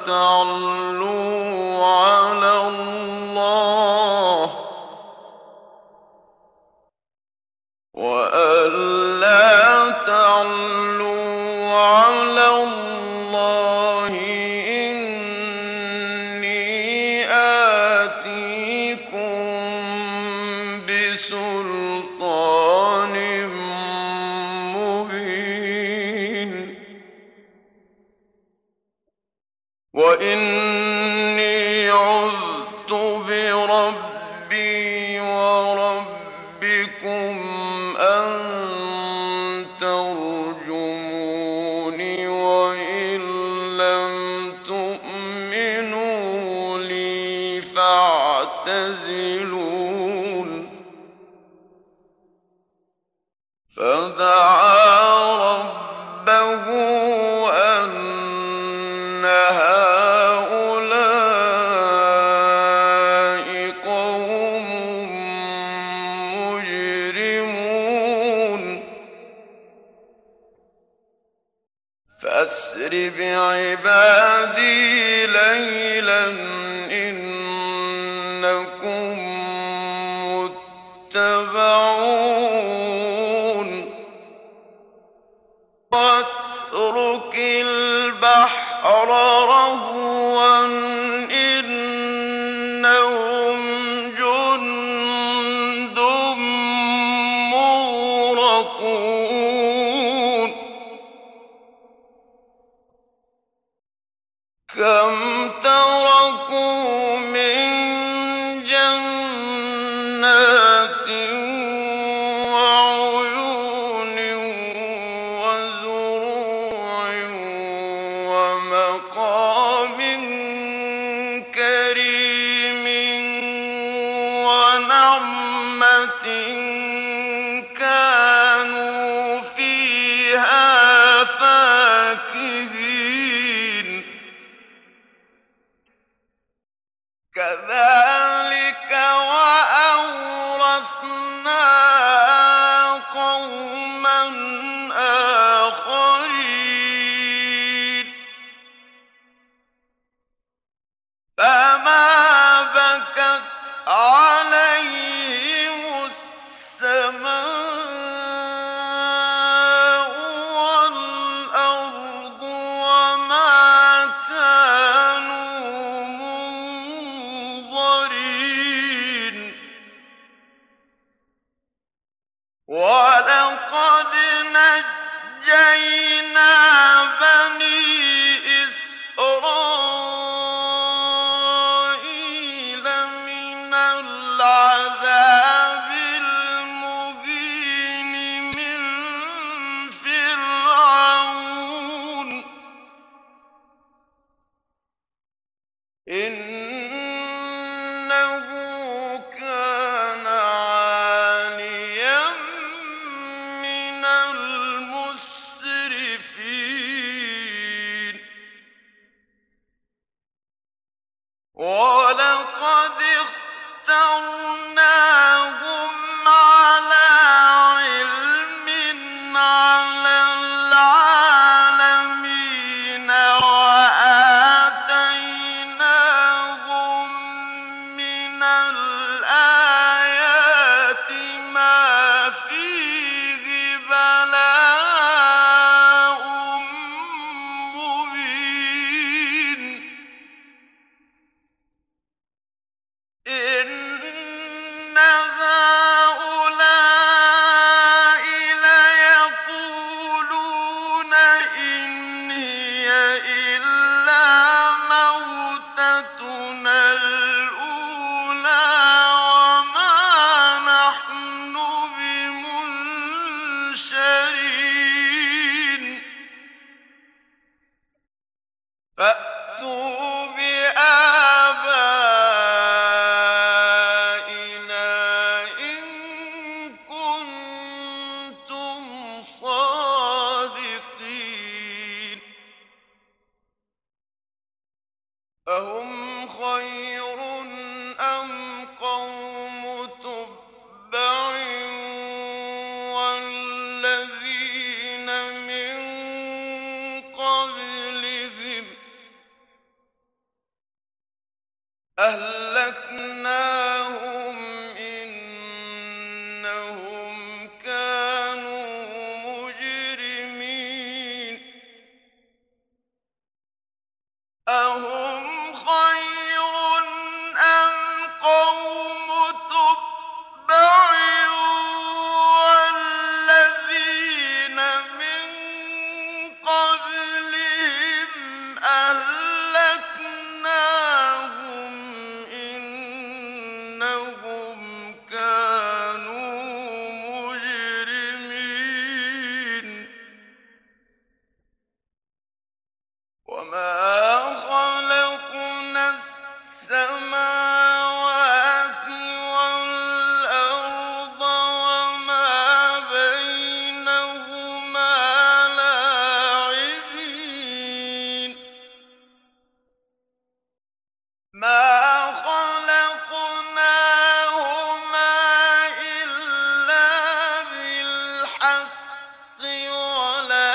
تعلوا على الله إني آتيكم بسلطان مبين وإني عذت بربي وربكم أن ترجموني وإن لم تؤمنوا لي فاعتزلون فدعا ربه أن هؤلاء قوم مجرمون فأسر بعبادي ليلا إنكم متبعون واترك البحر رهوا إنهم جند مغرقون كم تركوا من جنات وعيون وزروع ومقام كريم ونعمة كانوا فيها فاكهين كذلك وأورثناها قوما آخرين فما بكت عليهم السماء والأرض وما كانوا منظرين ولقد نجينا بني إسرائيل من العذاب المهين من فرعون إنه كان عاليا من المسرفين ولقد اخترناهم على علم على العالمين وآتيناهم من الآيات ما فيه بلاء مبين إن هؤلاء ليقولون إن هي إلا موتتنا الأولى وما نحن بمنشرين فأتوا بآبائنا إن كنتم صادقين أهم خير أم قوم تبع والذين من قبلهم أهلكناهم إنهم كانوا مجرمين أهم خير أم قوم تبع والذين من قبلهم أهلكناهم إنهم كانوا مجرمين وما خلقنا السماوات والأرض وما بينهما لاعبين ما خلقناهما إلا بالحق